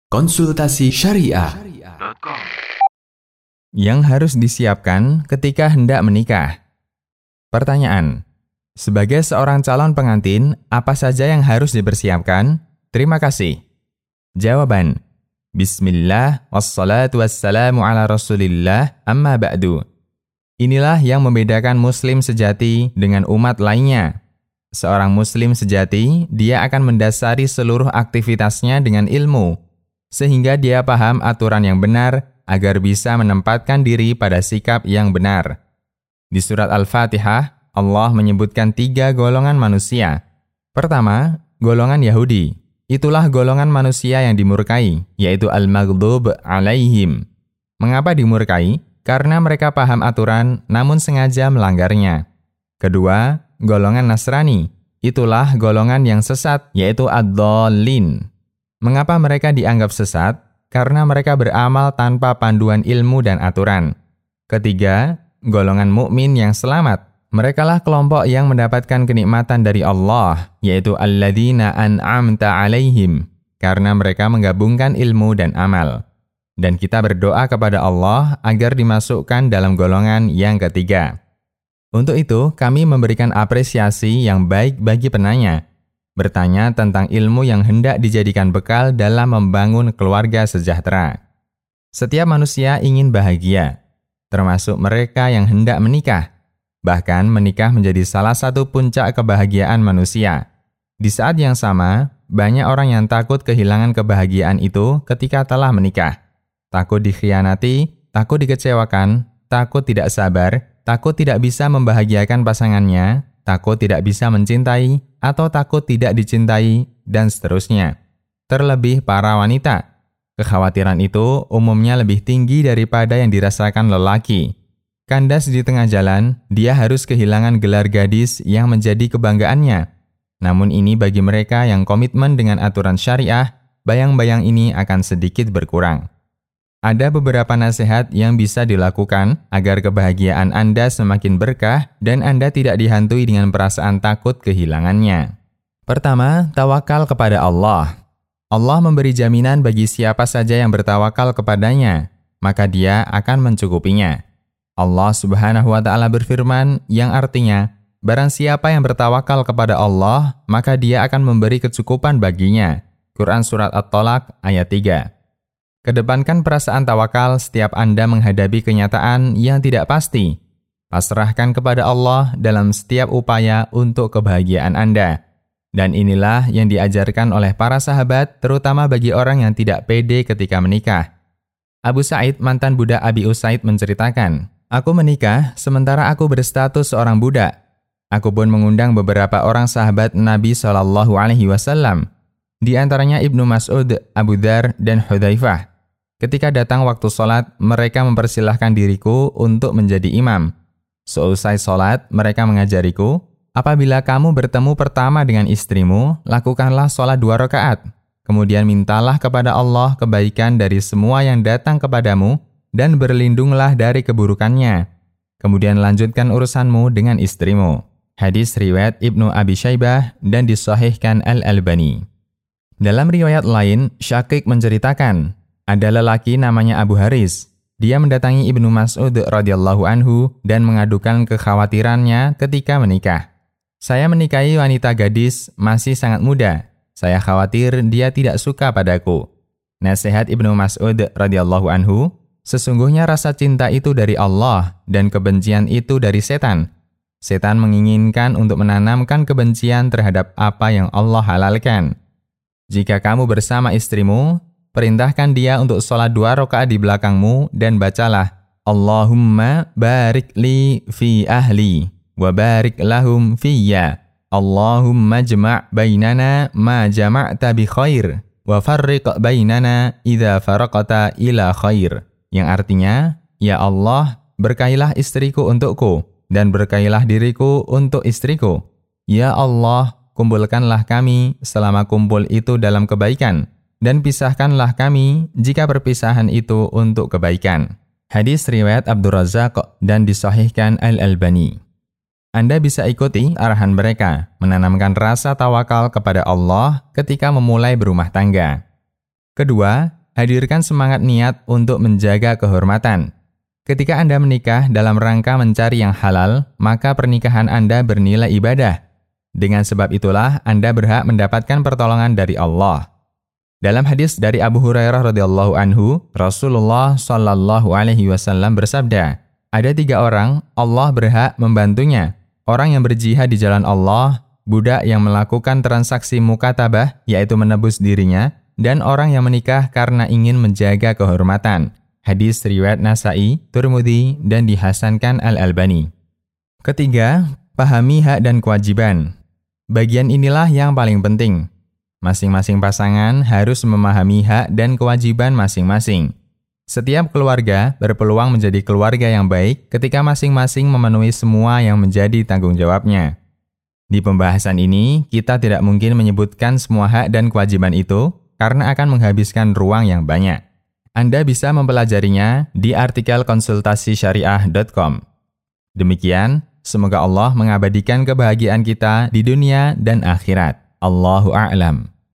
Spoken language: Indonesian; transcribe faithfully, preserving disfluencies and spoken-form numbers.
Konsultasi Syariah. Yang harus disiapkan ketika hendak menikah. Pertanyaan: sebagai seorang calon pengantin, apa saja yang harus dipersiapkan? Terima kasih. Jawaban: Bismillah, wassalatu wassalamu ala rasulillah, amma ba'du. Inilah yang membedakan muslim sejati dengan umat lainnya. Seorang muslim sejati, dia akan mendasari seluruh aktivitasnya dengan ilmu, sehingga dia paham aturan yang benar agar bisa menempatkan diri pada sikap yang benar. Di surat Al-Fatihah, Allah menyebutkan tiga golongan manusia. Pertama, golongan Yahudi. Itulah golongan manusia yang dimurkai, yaitu al-maghdub alaihim. Mengapa dimurkai? Karena mereka paham aturan namun sengaja melanggarnya. Kedua, golongan Nasrani. Itulah golongan yang sesat, yaitu ad-dallin. Mengapa mereka dianggap sesat? Karena mereka beramal tanpa panduan ilmu dan aturan. Ketiga, golongan mukmin yang selamat. Merekalah kelompok yang mendapatkan kenikmatan dari Allah, yaitu alladzina an'amta alaihim, karena mereka menggabungkan ilmu dan amal. Dan kita berdoa kepada Allah agar dimasukkan dalam golongan yang ketiga. Untuk itu, kami memberikan apresiasi yang baik bagi penanya. Bertanya tentang ilmu yang hendak dijadikan bekal dalam membangun keluarga sejahtera. Setiap manusia ingin bahagia, termasuk mereka yang hendak menikah. Bahkan menikah menjadi salah satu puncak kebahagiaan manusia. Di saat yang sama, banyak orang yang takut kehilangan kebahagiaan itu ketika telah menikah. Takut dikhianati, takut dikecewakan, takut tidak sabar, takut tidak bisa membahagiakan pasangannya, takut tidak bisa mencintai, atau takut tidak dicintai, dan seterusnya. Terlebih para wanita. Kekhawatiran itu umumnya lebih tinggi daripada yang dirasakan lelaki. Kandas di tengah jalan, dia harus kehilangan gelar gadis yang menjadi kebanggaannya. Namun ini bagi mereka yang komitmen dengan aturan syariah, bayang-bayang ini akan sedikit berkurang. Ada beberapa nasihat yang bisa dilakukan agar kebahagiaan Anda semakin berkah dan Anda tidak dihantui dengan perasaan takut kehilangannya. Pertama, tawakal kepada Allah. Allah memberi jaminan bagi siapa saja yang bertawakal kepadanya, maka Dia akan mencukupinya. Allah Subhanahu wa Ta'ala berfirman yang artinya, barang siapa yang bertawakal kepada Allah, maka Dia akan memberi kecukupan baginya. Quran Surat At-Tolak ayat tiga. Kedepankan perasaan tawakal setiap Anda menghadapi kenyataan yang tidak pasti. Pasrahkan kepada Allah dalam setiap upaya untuk kebahagiaan Anda. Dan inilah yang diajarkan oleh para sahabat, terutama bagi orang yang tidak pede ketika menikah. Abu Sa'id, mantan budak Abi Usaid, menceritakan, "Aku menikah sementara aku berstatus seorang budak. Aku pun mengundang beberapa orang sahabat Nabi shallallahu alaihi wasallam. Di antaranya Ibnu Mas'ud, Abu Dzar, dan Hudzaifah. Ketika datang waktu sholat, mereka mempersilahkan diriku untuk menjadi imam. Seusai sholat, mereka mengajariku, apabila kamu bertemu pertama dengan istrimu, lakukanlah sholat dua rakaat. Kemudian mintalah kepada Allah kebaikan dari semua yang datang kepadamu, dan berlindunglah dari keburukannya. Kemudian lanjutkan urusanmu dengan istrimu." Hadis riwayat Ibnu Abi Syaibah dan disahihkan Al-Albani. Dalam riwayat lain, Syakik menceritakan, ada lelaki namanya Abu Haris. Dia mendatangi Ibnu Mas'ud radhiyallahu anhu dan mengadukan kekhawatirannya ketika menikah. "Saya menikahi wanita gadis masih sangat muda. Saya khawatir dia tidak suka padaku." Nasihat Ibnu Mas'ud radhiyallahu anhu, sesungguhnya rasa cinta itu dari Allah dan kebencian itu dari setan. Setan menginginkan untuk menanamkan kebencian terhadap apa yang Allah halalkan. Jika kamu bersama istrimu, perintahkan dia untuk sholat dua rakaat di belakangmu dan bacalah, Allahumma barik li fi ahli, wa barik lahum fiyya. Allahumma jma' bainana ma jama'ta bi khair, wa farriq bainana idha faraqata ila khair. Yang artinya, ya Allah, berkailah istriku untukku, dan berkailah diriku untuk istriku. Ya Allah, kumpulkanlah kami selama kumpul itu dalam kebaikan, dan pisahkanlah kami jika perpisahan itu untuk kebaikan. Hadis riwayat Abdur Razzaq dan disahihkan Al-Albani. Anda bisa ikuti arahan mereka, menanamkan rasa tawakal kepada Allah ketika memulai berumah tangga. Kedua, Hadirkan semangat niat untuk menjaga kehormatan. Ketika Anda menikah dalam rangka mencari yang halal, maka pernikahan Anda bernilai ibadah. Dengan sebab itulah Anda berhak mendapatkan pertolongan dari Allah. Dalam hadis dari Abu Hurairah radhiyallahu anhu, Rasulullah shallallahu alaihi wasallam bersabda, ada tiga orang Allah berhak membantunya. Orang yang berjihad di jalan Allah, budak yang melakukan transaksi mukatabah, yaitu menebus dirinya, dan orang yang menikah karena ingin menjaga kehormatan. Hadis riwayat Nasa'i, Tirmidzi, dan dihasankan Al-Albani. Ketiga, pahami hak dan kewajiban. Bagian inilah yang paling penting. Masing-masing pasangan harus memahami hak dan kewajiban masing-masing. Setiap keluarga berpeluang menjadi keluarga yang baik ketika masing-masing memenuhi semua yang menjadi tanggung jawabnya. Di pembahasan ini, kita tidak mungkin menyebutkan semua hak dan kewajiban itu, karena akan menghabiskan ruang yang banyak. Anda bisa mempelajarinya di artikel konsultasi syariah dot com. Demikian, semoga Allah mengabadikan kebahagiaan kita di dunia dan akhirat. Allahu a'lam.